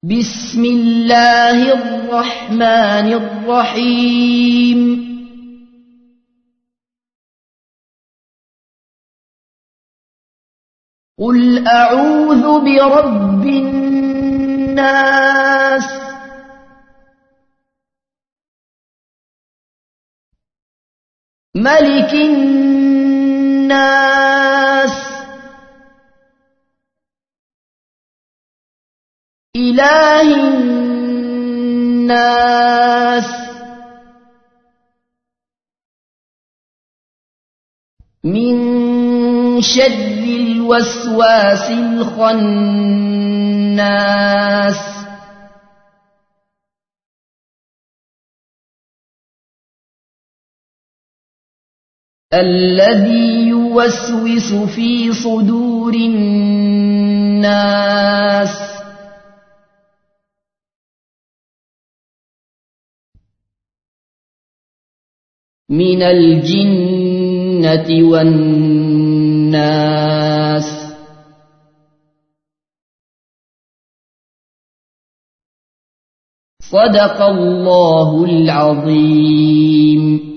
بسم الله الرحمن الرحيم قل أعوذ برب الناس ملك الناس إله الناس من شر الوسواس الخناس الذي يوسوس في صدور الناس من الجنة والناس. صدق الله العظيم.